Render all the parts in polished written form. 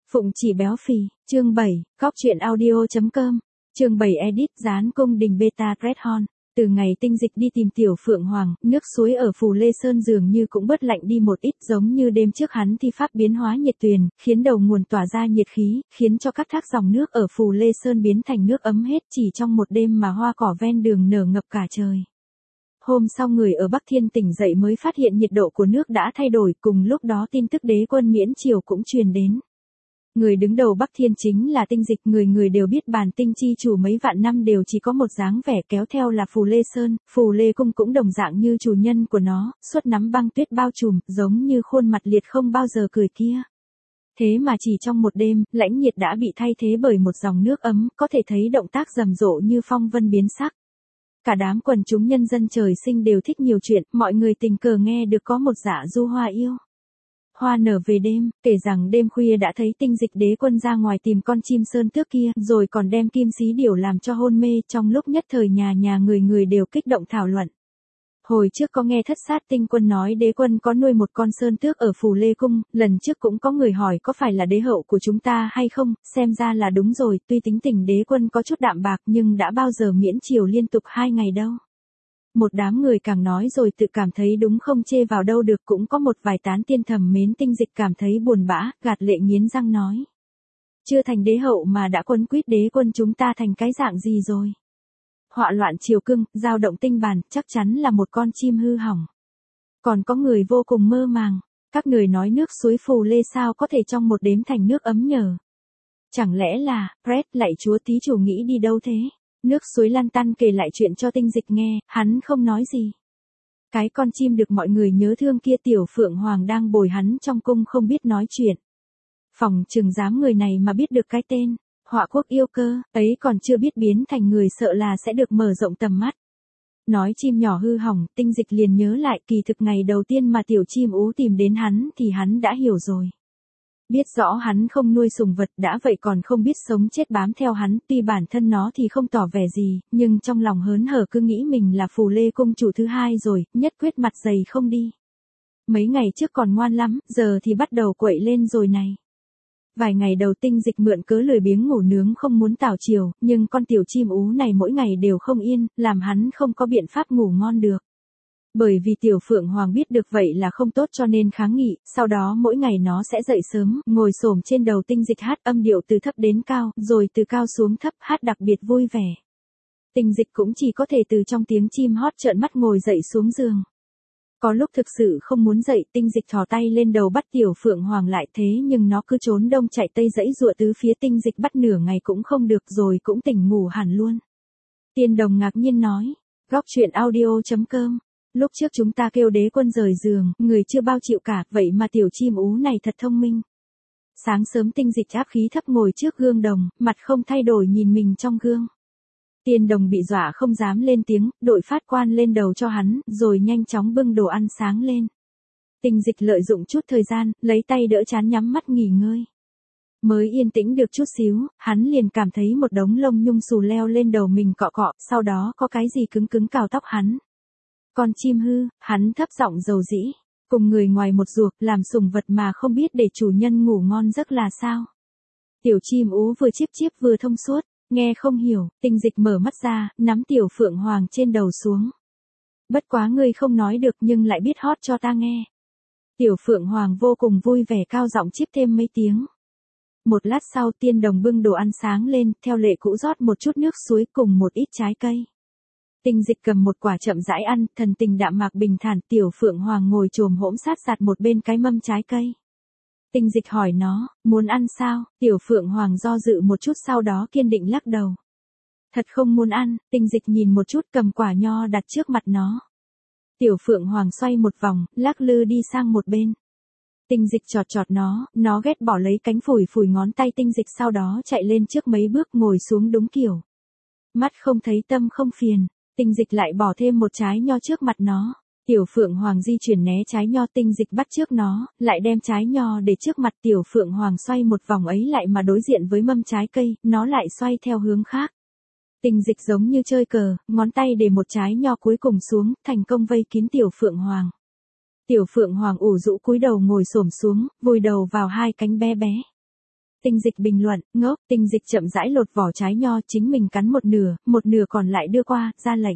Phụng chỉ béo phì, chương 7, góc truyện audio.com, chương 7 edit dán cung đình beta Red Horn. Từ ngày Tinh Dịch đi tìm Tiểu Phượng Hoàng, nước suối ở Phù Lê Sơn dường như cũng bớt lạnh đi một ít, giống như đêm trước hắn thi pháp biến hóa nhiệt tuyền, khiến đầu nguồn tỏa ra nhiệt khí, khiến cho các thác dòng nước ở Phù Lê Sơn biến thành nước ấm hết, chỉ trong một đêm mà hoa cỏ ven đường nở ngập cả trời. Hôm sau người ở Bắc Thiên tỉnh dậy mới phát hiện nhiệt độ của nước đã thay đổi, cùng lúc đó tin tức đế quân miễn triều cũng truyền đến. Người đứng đầu Bắc Thiên chính là Tinh Dịch, người người đều biết Bàn Tinh chi chủ mấy vạn năm đều chỉ có một dáng vẻ kéo theo là Phù Lê Sơn, Phù Lê cung cũng đồng dạng như chủ nhân của nó, suốt nắm băng tuyết bao trùm, giống như khuôn mặt liệt không bao giờ cười kia. Thế mà chỉ trong một đêm, lãnh nhiệt đã bị thay thế bởi một dòng nước ấm, có thể thấy động tác rầm rộ như phong vân biến sắc. Cả đám quần chúng nhân dân trời sinh đều thích nhiều chuyện, mọi người tình cờ nghe được có một dạ du hoa yêu. Hoa nở về đêm, kể rằng đêm khuya đã thấy Tinh Dịch đế quân ra ngoài tìm con chim sơn tước kia, rồi còn đem kim xí điểu làm cho hôn mê, trong lúc nhất thời nhà người người đều kích động thảo luận. Hồi trước có nghe Thất Sát Tinh Quân nói đế quân có nuôi một con sơn tước ở Phù Lê Cung, lần trước cũng có người hỏi có phải là đế hậu của chúng ta hay không, xem ra là đúng rồi, tuy tính tình đế quân có chút đạm bạc nhưng đã bao giờ miễn triều liên tục 2 ngày đâu. Một đám người càng nói rồi tự cảm thấy đúng không chê vào đâu được, cũng có một vài tán tiên thầm mến Tinh Dịch cảm thấy buồn bã, gạt lệ nghiến răng nói. Chưa thành đế hậu mà đã quấn quýt đế quân chúng ta thành cái dạng gì rồi. Họa loạn triều cương, dao động tinh bàn, chắc chắn là một con chim hư hỏng. Còn có người vô cùng mơ màng, các người nói nước suối Phù Lê sao có thể trong một đêm thành nước ấm nhờ. Chẳng lẽ là, Red lạy chúa thí chủ nghĩ đi đâu thế? Nước suối lăn tăn kể lại chuyện cho Tinh Dịch nghe, hắn không nói gì. Cái con chim được mọi người nhớ thương kia Tiểu Phượng Hoàng đang bồi hắn trong cung không biết nói chuyện. Phòng chừng dám người này mà biết được cái tên, Họa Quốc yêu cơ, ấy còn chưa biết biến thành người sợ là sẽ được mở rộng tầm mắt. Nói chim nhỏ hư hỏng, Tinh Dịch liền nhớ lại kỳ thực ngày đầu tiên mà tiểu chim ú tìm đến hắn thì hắn đã hiểu rồi. Biết rõ hắn không nuôi sùng vật đã vậy còn không biết sống chết bám theo hắn, tuy bản thân nó thì không tỏ vẻ gì, nhưng trong lòng hớn hở cứ nghĩ mình là Phù Lê cung chủ thứ hai rồi, nhất quyết mặt dày không đi. Mấy ngày trước còn ngoan lắm, giờ thì bắt đầu quậy lên rồi này. Vài ngày đầu Tinh Dịch mượn cớ lười biếng ngủ nướng không muốn tảo chiều, nhưng con tiểu chim ú này mỗi ngày đều không yên, làm hắn không có biện pháp ngủ ngon được. Bởi vì Tiểu Phượng Hoàng biết được vậy là không tốt cho nên kháng nghị, sau đó mỗi ngày nó sẽ dậy sớm, ngồi xổm trên đầu Tinh Dịch hát âm điệu từ thấp đến cao, rồi từ cao xuống thấp hát đặc biệt vui vẻ. Tinh Dịch cũng chỉ có thể từ trong tiếng chim hót trợn mắt ngồi dậy xuống giường. Có lúc thực sự không muốn dậy, Tinh Dịch thò tay lên đầu bắt Tiểu Phượng Hoàng lại, thế nhưng nó cứ trốn đông chạy tây dãy giụa tứ phía, Tinh Dịch bắt nửa ngày cũng không được rồi cũng tỉnh ngủ hẳn luôn. Tiên Đồng ngạc nhiên nói, góc truyện audio.com. Lúc trước chúng ta kêu đế quân rời giường, người chưa bao chịu cả, vậy mà tiểu chim ú này thật thông minh. Sáng sớm Tinh Dịch áp khí thấp ngồi trước gương đồng, mặt không thay đổi nhìn mình trong gương. Tiên Đồng bị dọa không dám lên tiếng, đội phát quan lên đầu cho hắn, rồi nhanh chóng bưng đồ ăn sáng lên. Tinh Dịch lợi dụng chút thời gian, lấy tay đỡ trán nhắm mắt nghỉ ngơi. Mới yên tĩnh được chút xíu, hắn liền cảm thấy một đống lông nhung xù leo lên đầu mình cọ cọ, sau đó có cái gì cứng cứng cào tóc hắn. Con chim hư, hắn thấp giọng dầu dĩ, cùng người ngoài một ruột, làm sùng vật mà không biết để chủ nhân ngủ ngon giấc là sao. Tiểu chim ú vừa chíp chíp vừa thông suốt, nghe không hiểu, Tinh Dịch mở mắt ra, nắm Tiểu Phượng Hoàng trên đầu xuống. Bất quá ngươi không nói được nhưng lại biết hót cho ta nghe. Tiểu Phượng Hoàng vô cùng vui vẻ cao giọng chíp thêm mấy tiếng. Một lát sau Tiên Đồng bưng đồ ăn sáng lên, theo lệ cũ rót một chút nước suối cùng một ít trái cây. Tinh Dịch cầm một quả chậm rãi ăn, thần tình đạm mạc bình thản, Tiểu Phượng Hoàng ngồi chồm hỗn sát sạt một bên cái mâm trái cây. Tinh Dịch hỏi nó, muốn ăn sao? Tiểu Phượng Hoàng do dự một chút sau đó kiên định lắc đầu. Thật không muốn ăn, Tinh Dịch nhìn một chút cầm quả nho đặt trước mặt nó. Tiểu Phượng Hoàng xoay một vòng, lắc lư đi sang một bên. Tinh Dịch chọt chọt nó ghét bỏ lấy cánh phủi phủi ngón tay Tinh Dịch sau đó chạy lên trước mấy bước ngồi xuống đúng kiểu. Mắt không thấy tâm không phiền. Tinh Dịch lại bỏ thêm một trái nho trước mặt nó. Tiểu Phượng Hoàng di chuyển né trái nho, Tinh Dịch bắt trước nó, lại đem trái nho để trước mặt. Tiểu Phượng Hoàng xoay một vòng ấy lại mà đối diện với mâm trái cây, nó lại xoay theo hướng khác. Tinh Dịch giống như chơi cờ, ngón tay để một trái nho cuối cùng xuống, thành công vây kín Tiểu Phượng Hoàng. Tiểu Phượng Hoàng ủ rũ cúi đầu ngồi xổm xuống, vùi đầu vào hai cánh bé bé. Tinh Dịch bình luận, ngốc. Tinh Dịch chậm rãi lột vỏ trái nho, chính mình cắn một nửa còn lại đưa qua, ra lệnh.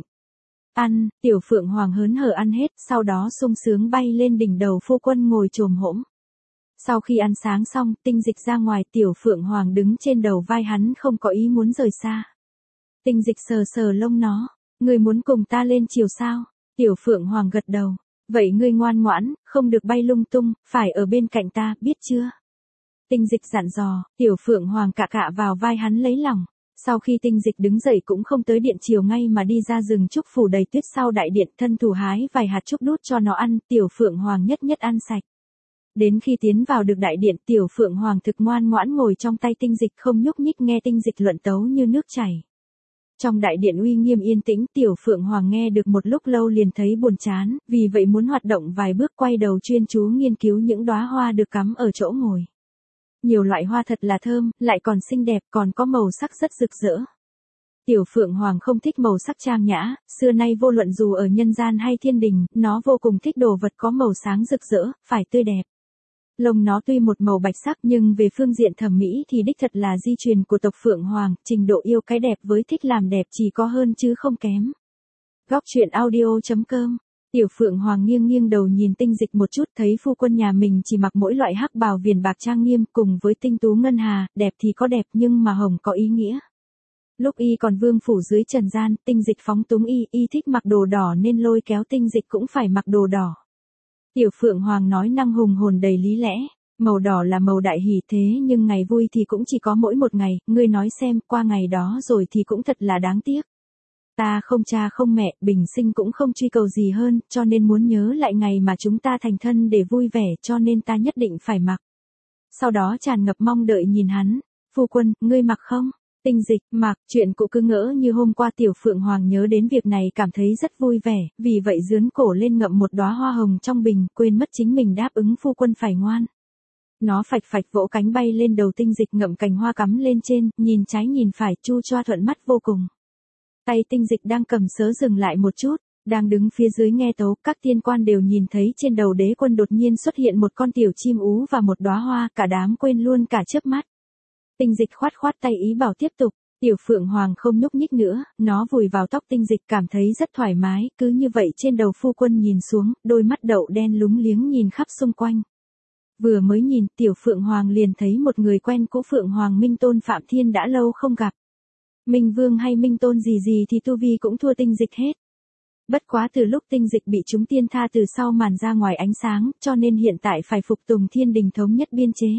Ăn. Tiểu Phượng Hoàng hớn hở ăn hết, sau đó sung sướng bay lên đỉnh đầu phu quân ngồi chồm hổm. Sau khi ăn sáng xong, Tinh Dịch ra ngoài, Tiểu Phượng Hoàng đứng trên đầu vai hắn không có ý muốn rời xa. Tinh Dịch sờ sờ lông nó. Ngươi muốn cùng ta lên chiều sao? Tiểu Phượng Hoàng gật đầu. Vậy ngươi ngoan ngoãn, không được bay lung tung, phải ở bên cạnh ta, biết chưa? Tinh Dịch dặn dò. Tiểu Phượng Hoàng cạ cạ vào vai hắn lấy lòng. Sau khi Tinh Dịch đứng dậy cũng không tới điện chiều ngay mà đi ra rừng trúc phủ đầy tuyết sau đại điện, thân thủ hái vài hạt trúc đút cho nó ăn, Tiểu Phượng Hoàng nhất nhất ăn sạch. Đến khi tiến vào được đại điện, Tiểu Phượng Hoàng thực ngoan ngoãn ngồi trong tay Tinh Dịch không nhúc nhích nghe Tinh Dịch luận tấu như nước chảy. Trong đại điện uy nghiêm yên tĩnh, Tiểu Phượng Hoàng nghe được một lúc lâu liền thấy buồn chán, vì vậy muốn hoạt động vài bước, quay đầu chuyên chú nghiên cứu những đóa hoa được cắm ở chỗ ngồi. Nhiều loại hoa thật là thơm, lại còn xinh đẹp, còn có màu sắc rất rực rỡ. Tiểu Phượng Hoàng không thích màu sắc trang nhã, xưa nay vô luận dù ở nhân gian hay thiên đình, nó vô cùng thích đồ vật có màu sáng rực rỡ, phải tươi đẹp. Lông nó tuy một màu bạch sắc nhưng về phương diện thẩm mỹ thì đích thật là di truyền của tộc Phượng Hoàng, trình độ yêu cái đẹp với thích làm đẹp chỉ có hơn chứ không kém. Góc truyện audio.com. Tiểu Phượng Hoàng nghiêng nghiêng đầu nhìn Tinh Dịch một chút, thấy phu quân nhà mình chỉ mặc mỗi loại hắc bào viền bạc trang nghiêm cùng với tinh tú ngân hà, đẹp thì có đẹp nhưng mà hồng có ý nghĩa. Lúc y còn vương phủ dưới trần gian, Tinh Dịch phóng túng y thích mặc đồ đỏ nên lôi kéo Tinh Dịch cũng phải mặc đồ đỏ. Tiểu Phượng Hoàng nói năng hùng hồn đầy lý lẽ, màu đỏ là màu đại hỷ thế nhưng ngày vui thì cũng chỉ có mỗi một ngày, ngươi nói xem, qua ngày đó rồi thì cũng thật là đáng tiếc. Ta không cha không mẹ, bình sinh cũng không truy cầu gì hơn, cho nên muốn nhớ lại ngày mà chúng ta thành thân để vui vẻ cho nên ta nhất định phải mặc. Sau đó tràn ngập mong đợi nhìn hắn, phu quân, ngươi mặc không? Tinh Dịch, mặc, chuyện cụ cứ ngỡ như hôm qua. Tiểu Phượng Hoàng nhớ đến việc này cảm thấy rất vui vẻ, vì vậy dướn cổ lên ngậm một đóa hoa hồng trong bình, quên mất chính mình đáp ứng phu quân phải ngoan. Nó phạch phạch vỗ cánh bay lên đầu Tinh Dịch, ngậm cành hoa cắm lên trên, nhìn trái nhìn phải, chu choa thuận mắt vô cùng. Tay Tinh Dịch đang cầm sớ dừng lại một chút, đang đứng phía dưới nghe tấu, các tiên quan đều nhìn thấy trên đầu Đế Quân đột nhiên xuất hiện một con tiểu chim ú và một đóa hoa, cả đám quên luôn cả chớp mắt. Tinh Dịch khoát khoát tay ý bảo tiếp tục, Tiểu Phượng Hoàng không nhúc nhích nữa, nó vùi vào tóc Tinh Dịch cảm thấy rất thoải mái, cứ như vậy trên đầu phu quân nhìn xuống, đôi mắt đậu đen lúng liếng nhìn khắp xung quanh. Vừa mới nhìn, Tiểu Phượng Hoàng liền thấy một người quen cũ, Phượng Hoàng Minh Tôn Phạm Thiên đã lâu không gặp. Minh Vương hay Minh Tôn gì gì thì tu vi cũng thua Tinh Dịch hết. Bất quá từ lúc Tinh Dịch bị chúng tiên tha từ sau màn ra ngoài ánh sáng, cho nên hiện tại phải phục tùng thiên đình thống nhất biên chế.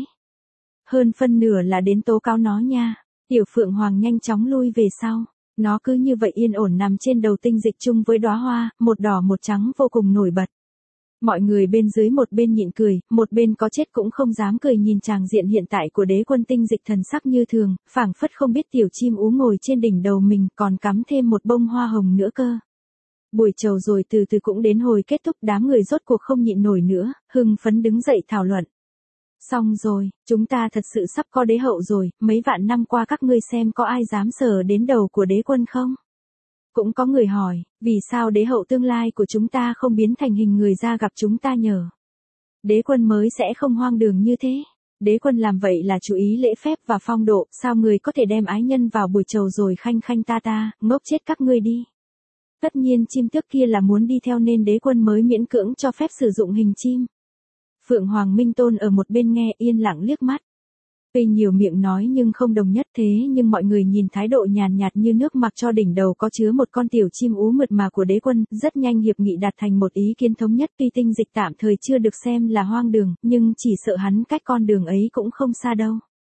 Hơn phân nửa là đến tố cáo nó nha. Tiểu Phượng Hoàng nhanh chóng lui về sau. Nó cứ như vậy yên ổn nằm trên đầu Tinh Dịch chung với đóa hoa, một đỏ một trắng vô cùng nổi bật. Mọi người bên dưới một bên nhịn cười, một bên có chết cũng không dám cười nhìn tràng diện hiện tại của Đế Quân. Tinh Dịch thần sắc như thường, phảng phất không biết tiểu chim ú ngồi trên đỉnh đầu mình còn cắm thêm một bông hoa hồng nữa cơ. Buổi trầu rồi từ từ cũng đến hồi kết thúc, đám người rốt cuộc không nhịn nổi nữa, hưng phấn đứng dậy thảo luận. Xong rồi, chúng ta thật sự sắp có đế hậu rồi, mấy vạn năm qua các ngươi xem có ai dám sờ đến đầu của Đế Quân không? Cũng có người hỏi, vì sao đế hậu tương lai của chúng ta không biến thành hình người ra gặp chúng ta nhờ? Đế Quân mới sẽ không hoang đường như thế. Đế Quân làm vậy là chú ý lễ phép và phong độ, sao người có thể đem ái nhân vào buổi trầu rồi khanh khanh ta, ngốc chết các ngươi đi. Tất nhiên chim tước kia là muốn đi theo nên Đế Quân mới miễn cưỡng cho phép sử dụng hình chim. Phượng Hoàng Minh Tôn ở một bên nghe yên lặng liếc mắt. Tuy nhiều miệng nói nhưng không đồng nhất thế nhưng mọi người nhìn thái độ nhàn nhạt như nước mặc cho đỉnh đầu có chứa một con tiểu chim ú mượt mà của Đế Quân, rất nhanh hiệp nghị đạt thành một ý kiến thống nhất. Tuy Tinh Dịch tạm thời chưa được xem là hoang đường, nhưng chỉ sợ hắn cách con đường ấy cũng không xa đâu.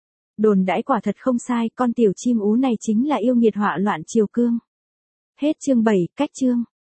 Đồn đãi quả thật không sai, con tiểu chim ú này chính là yêu nghiệt họa loạn triều cương. Hết chương 7, cách chương.